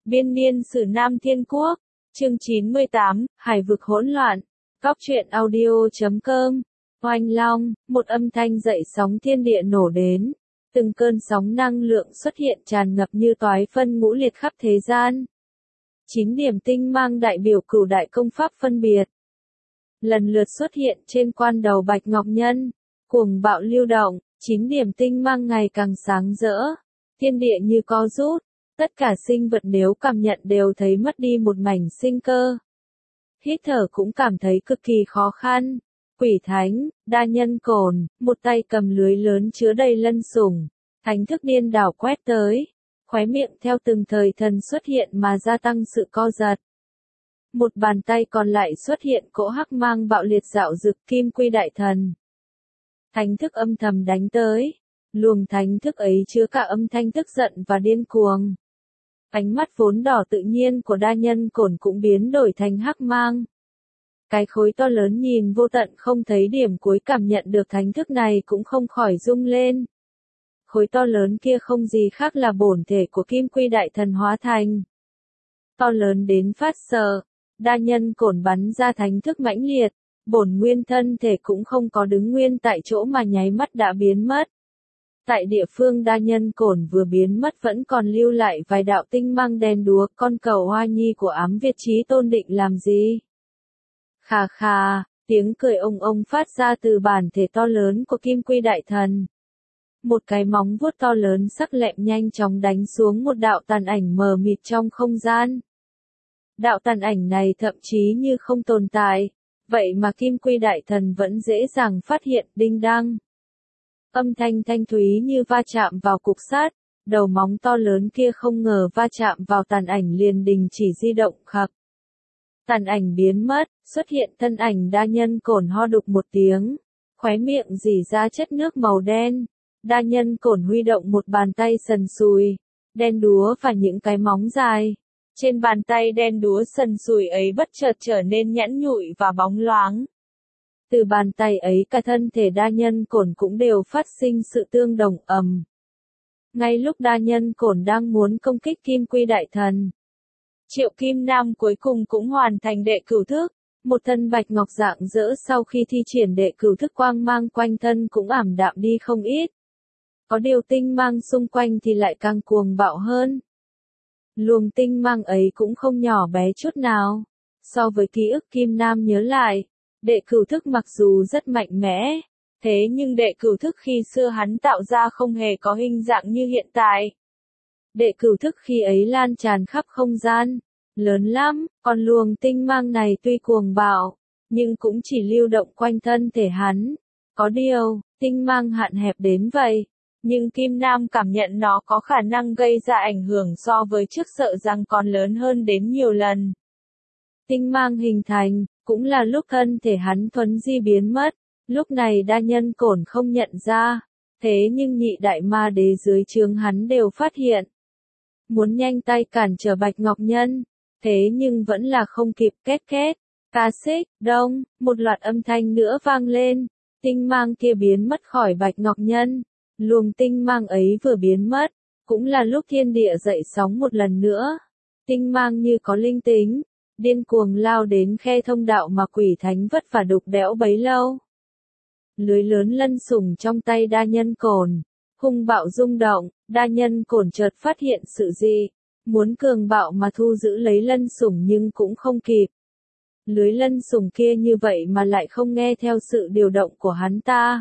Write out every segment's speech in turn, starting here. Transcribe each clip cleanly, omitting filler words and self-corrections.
Biên niên sử Nam Thiên Quốc, chương 98, Hải vực hỗn loạn. Cóc truyện audio.com. Oanh long, một âm thanh dậy sóng thiên địa nổ đến. Từng cơn sóng năng lượng xuất hiện tràn ngập như toái phân ngũ liệt khắp thế gian. 9 điểm tinh mang đại biểu cửu đại công pháp phân biệt. Lần lượt xuất hiện trên quan đầu Bạch Ngọc Nhân. Cuồng bạo lưu động, 9 điểm tinh mang ngày càng sáng rỡ. Thiên địa như co rút. Tất cả sinh vật nếu cảm nhận đều thấy mất đi một mảnh sinh cơ. Hít thở cũng cảm thấy cực kỳ khó khăn. Quỷ thánh, đa nhân cồn, một tay cầm lưới lớn chứa đầy lân sủng. Thánh thức điên đảo quét tới. Khóe miệng theo từng thời thần xuất hiện mà gia tăng sự co giật. Một bàn tay còn lại xuất hiện cỗ hắc mang bạo liệt dạo dực kim quy đại thần. Thánh thức âm thầm đánh tới. Luồng thánh thức ấy chứa cả âm thanh tức giận và điên cuồng. Ánh mắt vốn đỏ tự nhiên của đa nhân cổn cũng biến đổi thành hắc mang. Cái khối to lớn nhìn vô tận không thấy điểm cuối cảm nhận được thánh thức này cũng không khỏi rung lên. Khối to lớn kia không gì khác là bổn thể của kim quy đại thần hóa thành. To lớn đến phát sợ, đa nhân cổn bắn ra thánh thức mãnh liệt, bổn nguyên thân thể cũng không có đứng nguyên tại chỗ mà nháy mắt đã biến mất. Tại địa phương đa nhân cổn vừa biến mất vẫn còn lưu lại vài đạo tinh mang đen đúa, con cầu hoa nhi của ám Việt Chí Tôn định làm gì? Khà khà, tiếng cười ông phát ra từ bản thể to lớn của kim quy đại thần. Một cái móng vuốt to lớn sắc lẹm nhanh chóng đánh xuống một đạo tàn ảnh mờ mịt trong không gian. Đạo tàn ảnh này thậm chí như không tồn tại, vậy mà kim quy đại thần vẫn dễ dàng phát hiện. Đinh đăng. Âm thanh thanh thúy như va chạm vào cục sắt, đầu móng to lớn kia không ngờ va chạm vào tàn ảnh liền đình chỉ di động khập. Tàn ảnh biến mất, xuất hiện thân ảnh đa nhân cổn ho đục một tiếng, khóe miệng rỉ ra chất nước màu đen. Đa nhân cổn huy động một bàn tay sần sùi, đen đúa và những cái móng dài. Trên bàn tay đen đúa sần sùi ấy bất chợt trở nên nhẵn nhụi và bóng loáng. Từ bàn tay ấy cả thân thể đa nhân cổn cũng đều phát sinh sự tương đồng ầm. Ngay lúc đa nhân cổn đang muốn công kích kim quy đại thần, Triệu Kim Nam cuối cùng cũng hoàn thành đệ cửu thức. Một thân bạch ngọc rạng rỡ sau khi thi triển đệ cửu thức quang mang quanh thân cũng ảm đạm đi không ít. Có điều tinh mang xung quanh thì lại càng cuồng bạo hơn. Luồng tinh mang ấy cũng không nhỏ bé chút nào. So với ký ức Kim Nam nhớ lại, đệ cửu thức mặc dù rất mạnh mẽ, thế nhưng đệ cửu thức khi xưa hắn tạo ra không hề có hình dạng như hiện tại. Đệ cửu thức khi ấy lan tràn khắp không gian, lớn lắm, còn luồng tinh mang này tuy cuồng bạo, nhưng cũng chỉ lưu động quanh thân thể hắn. Có điều, tinh mang hạn hẹp đến vậy, nhưng Kim Nam cảm nhận nó có khả năng gây ra ảnh hưởng so với trước sợ rằng còn lớn hơn đến nhiều lần. Tinh mang hình thành, cũng là lúc thân thể hắn thuấn di biến mất, lúc này đa nhân cổn không nhận ra, thế nhưng nhị đại ma đế dưới trướng hắn đều phát hiện. Muốn nhanh tay cản trở Bạch Ngọc Nhân, thế nhưng vẫn là không kịp. Két két, ca xích, đông, một loạt âm thanh nữa vang lên, tinh mang kia biến mất khỏi Bạch Ngọc Nhân. Luồng tinh mang ấy vừa biến mất, cũng là lúc thiên địa dậy sóng một lần nữa. Tinh mang như có linh tính, điên cuồng lao đến khe thông đạo mà quỷ thánh vất vả đục đẽo bấy lâu. Lưới lớn lân sủng trong tay đa nhân cổn, hung bạo rung động, đa nhân cổn chợt phát hiện sự gì, muốn cường bạo mà thu giữ lấy lân sủng nhưng cũng không kịp. Lưới lân sủng kia như vậy mà lại không nghe theo sự điều động của hắn ta.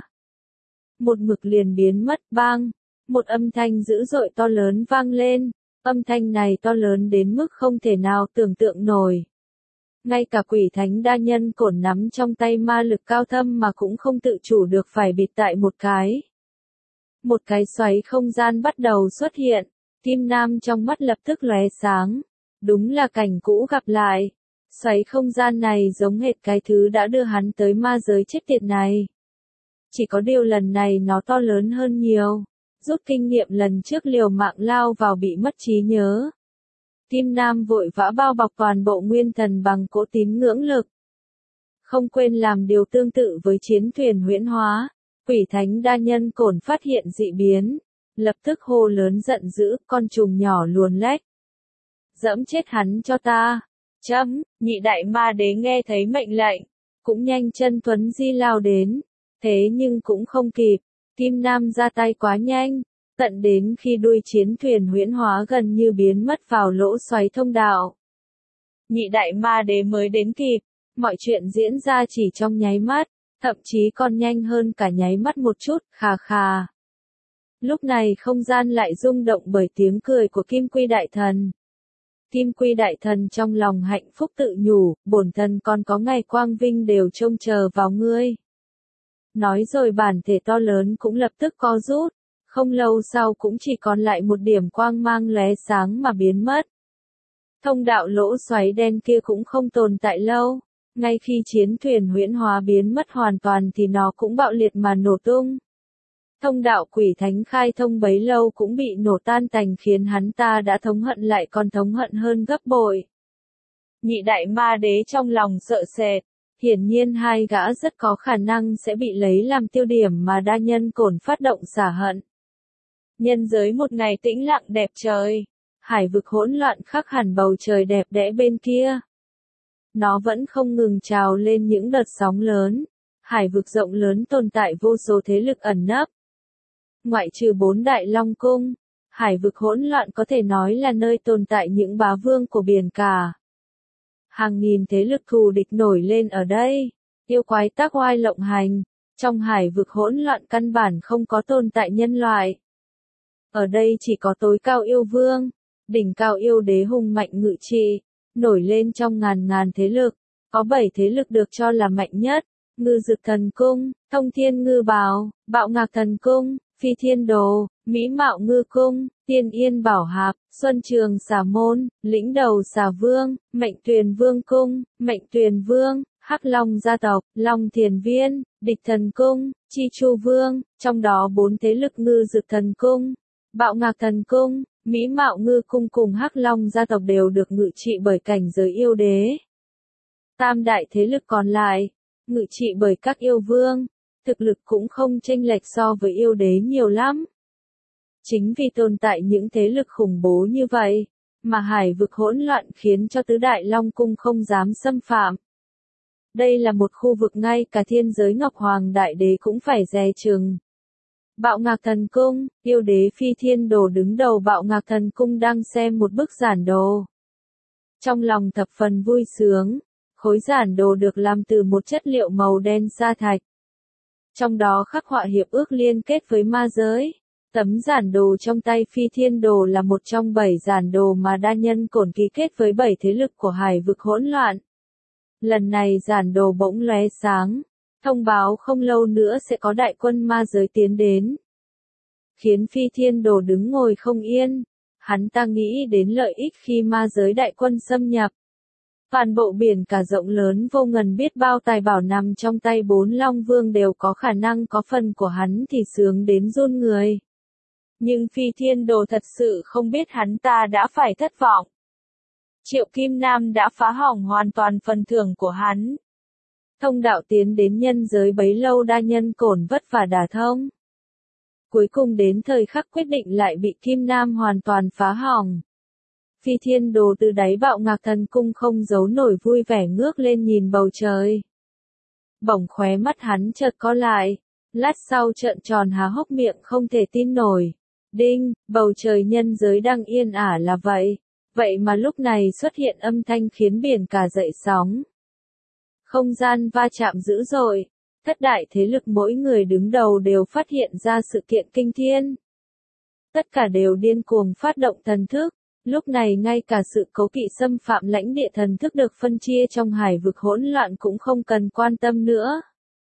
Một mực liền biến mất. Bang, một âm thanh dữ dội to lớn vang lên, âm thanh này to lớn đến mức không thể nào tưởng tượng nổi. Ngay cả quỷ thánh đa nhân cổn nắm trong tay ma lực cao thâm mà cũng không tự chủ được phải bịt tại một cái. Một cái xoáy không gian bắt đầu xuất hiện, Kim Nam trong mắt lập tức lóe sáng. Đúng là cảnh cũ gặp lại. Xoáy không gian này giống hệt cái thứ đã đưa hắn tới ma giới chết tiệt này. Chỉ có điều lần này nó to lớn hơn nhiều. Rút kinh nghiệm lần trước liều mạng lao vào bị mất trí nhớ. Kim Nam vội vã bao bọc toàn bộ nguyên thần bằng cỗ tín ngưỡng lực. Không quên làm điều tương tự với chiến thuyền huyễn hóa. Quỷ thánh đa nhân cổn phát hiện dị biến, lập tức hô lớn giận dữ, con trùng nhỏ luồn lách. dẫm chết hắn cho ta. Chấm, nhị đại ma đế nghe thấy mệnh lệnh, cũng nhanh chân tuấn di lao đến, thế nhưng cũng không kịp, Kim Nam ra tay quá nhanh, tận đến khi đuôi chiến thuyền huyễn hóa gần như biến mất vào lỗ xoáy thông đạo. Nhị đại ma đế mới đến kịp, mọi chuyện diễn ra chỉ trong nháy mắt, thậm chí còn nhanh hơn cả nháy mắt một chút, khà khà. Lúc này không gian lại rung động bởi tiếng cười của Kim Quy Đại Thần. Kim Quy Đại Thần trong lòng hạnh phúc tự nhủ, bổn thần còn có ngày quang vinh đều trông chờ vào ngươi. Nói rồi bản thể to lớn cũng lập tức co rút, không lâu sau cũng chỉ còn lại một điểm quang mang lóe sáng mà biến mất. Thông đạo lỗ xoáy đen kia cũng không tồn tại lâu, ngay khi chiến thuyền huyễn hóa biến mất hoàn toàn thì nó cũng bạo liệt mà nổ tung. Thông đạo quỷ thánh khai thông bấy lâu cũng bị nổ tan tành khiến hắn ta đã thống hận lại còn thống hận hơn gấp bội. Nhị đại ma đế trong lòng sợ sệt, hiển nhiên hai gã rất có khả năng sẽ bị lấy làm tiêu điểm mà đa nhân cổn phát động xả hận. Nhân giới một ngày tĩnh lặng đẹp trời, hải vực hỗn loạn khắc hẳn bầu trời đẹp đẽ bên kia. Nó vẫn không ngừng trào lên những đợt sóng lớn, hải vực rộng lớn tồn tại vô số thế lực ẩn nấp. Ngoại trừ 4 đại long cung, hải vực hỗn loạn có thể nói là nơi tồn tại những bá vương của biển cả. Hàng nghìn thế lực thù địch nổi lên ở đây, yêu quái tác oai lộng hành, trong hải vực hỗn loạn căn bản không có tồn tại nhân loại. Ở đây chỉ có tối cao yêu vương, đỉnh cao yêu đế hùng mạnh ngự trị, nổi lên trong ngàn ngàn thế lực, có 7 thế lực được cho là mạnh nhất, Ngư Dực Thần Cung, Thông Thiên Ngư Bào, Bạo Ngạc Thần Cung, Phi Thiên Đồ, Mỹ Mạo Ngư Cung, Tiên Yên Bảo Hạp, Xuân Trường Xà Môn, Lĩnh Đầu Xà Vương, Mệnh Tuyền Vương Cung, Mệnh Tuyền Vương, Hắc Long Gia Tộc, Long Thiền Viên, Địch Thần Cung, Chi Chu Vương, trong đó 4 thế lực Ngư Dực Thần Cung, Bạo Ngạc Thần Cung, Mỹ Mạo Ngư Cung cùng Hắc Long Gia Tộc đều được ngự trị bởi cảnh giới yêu đế. Tam đại thế lực còn lại, ngự trị bởi các yêu vương, thực lực cũng không chênh lệch so với yêu đế nhiều lắm. Chính vì tồn tại những thế lực khủng bố như vậy, mà hải vực hỗn loạn khiến cho tứ đại long cung không dám xâm phạm. Đây là một khu vực ngay cả thiên giới Ngọc Hoàng Đại Đế cũng phải dè chừng. Bạo Ngạc Thần Cung, yêu đế Phi Thiên Đồ đứng đầu Bạo Ngạc Thần Cung đang xem một bức giản đồ. Trong lòng thập phần vui sướng, khối giản đồ được làm từ một chất liệu màu đen sa thạch. Trong đó khắc họa hiệp ước liên kết với ma giới. Tấm giản đồ trong tay Phi Thiên Đồ là một trong 7 giản đồ mà đa nhân cổn ký kết với 7 thế lực của hải vực hỗn loạn. Lần này giản đồ bỗng lóe sáng, thông báo không lâu nữa sẽ có đại quân ma giới tiến đến. Khiến Phi Thiên Đồ đứng ngồi không yên, hắn ta nghĩ đến lợi ích khi ma giới đại quân xâm nhập. Toàn bộ biển cả rộng lớn vô ngần biết bao tài bảo nằm trong tay 4 Long Vương đều có khả năng có phần của hắn thì sướng đến run người. Nhưng Phi Thiên Đồ thật sự không biết hắn ta đã phải thất vọng. Triệu Kim Nam đã phá hỏng hoàn toàn phần thưởng của hắn. Thông đạo tiến đến nhân giới bấy lâu đa nhân cổn vất vả đả thông. Cuối cùng đến thời khắc quyết định lại bị Kim Nam hoàn toàn phá hỏng. Phi Thiên Đồ từ đáy Bạo Ngạc Thần Cung không giấu nổi vui vẻ ngước lên nhìn bầu trời. Bỗng khóe mắt hắn chợt co lại, lát sau trợn tròn há hốc miệng không thể tin nổi. Đinh, bầu trời nhân giới đang yên ả là vậy. Vậy mà lúc này xuất hiện âm thanh khiến biển cả dậy sóng. Không gian va chạm dữ dội. Thất đại thế lực mỗi người đứng đầu đều phát hiện ra sự kiện kinh thiên. Tất cả đều điên cuồng phát động thần thức. Lúc này ngay cả sự cấu kỵ xâm phạm lãnh địa thần thức được phân chia trong hải vực hỗn loạn cũng không cần quan tâm nữa.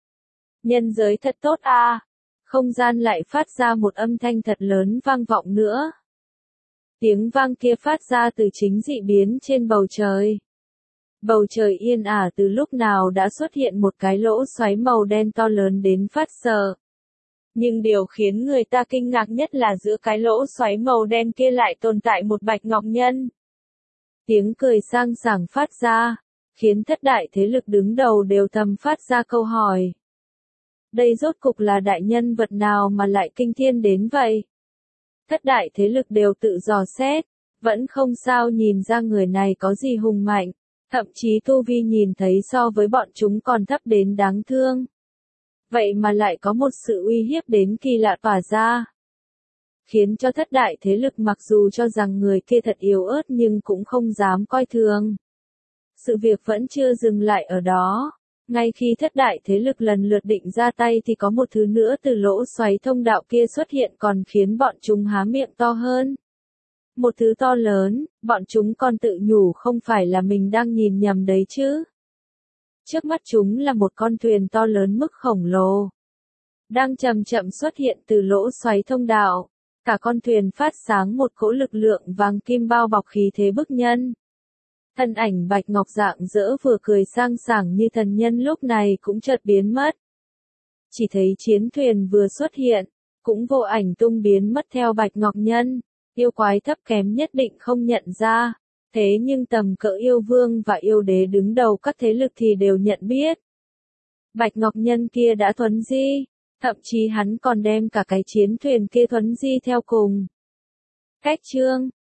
Nhân giới thật tốt à. Không gian lại phát ra một âm thanh thật lớn vang vọng nữa. Tiếng vang kia phát ra từ chính dị biến trên bầu trời. Bầu trời yên ả từ lúc nào đã xuất hiện một cái lỗ xoáy màu đen to lớn đến phát sợ. Nhưng điều khiến người ta kinh ngạc nhất là giữa cái lỗ xoáy màu đen kia lại tồn tại một bạch ngọc nhân. Tiếng cười sang sảng phát ra, khiến thất đại thế lực đứng đầu đều thầm phát ra câu hỏi. Đây rốt cục là đại nhân vật nào mà lại kinh thiên đến vậy? Thất đại thế lực đều tự dò xét, Vẫn không sao nhìn ra người này có gì hùng mạnh, thậm chí tu vi nhìn thấy so với bọn chúng còn thấp đến đáng thương. Vậy mà lại có một sự uy hiếp đến kỳ lạ tỏa ra. Khiến cho thất đại thế lực mặc dù cho rằng người kia thật yếu ớt nhưng cũng không dám coi thường. Sự việc vẫn chưa dừng lại ở đó. Ngay khi thất đại thế lực lần lượt định ra tay thì có một thứ nữa từ lỗ xoáy thông đạo kia xuất hiện còn khiến bọn chúng há miệng to hơn. Một thứ to lớn, bọn chúng còn tự nhủ không phải là mình đang nhìn nhầm đấy chứ. Trước mắt chúng là một con thuyền to lớn mức khổng lồ. Đang chậm chậm xuất hiện từ lỗ xoáy thông đạo. Cả con thuyền phát sáng một cỗ lực lượng vàng kim bao bọc khí thế bức nhân. Thân ảnh bạch ngọc rạng rỡ vừa cười sang sảng như thần nhân lúc này cũng chợt biến mất. Chỉ thấy chiến thuyền vừa xuất hiện, cũng vô ảnh tung biến mất theo bạch ngọc nhân. Yêu quái thấp kém nhất định không nhận ra, thế nhưng tầm cỡ yêu vương và yêu đế đứng đầu các thế lực thì đều nhận biết. Bạch ngọc nhân kia đã thuấn di, thậm chí hắn còn đem cả cái chiến thuyền kia thuấn di theo cùng. Cách chương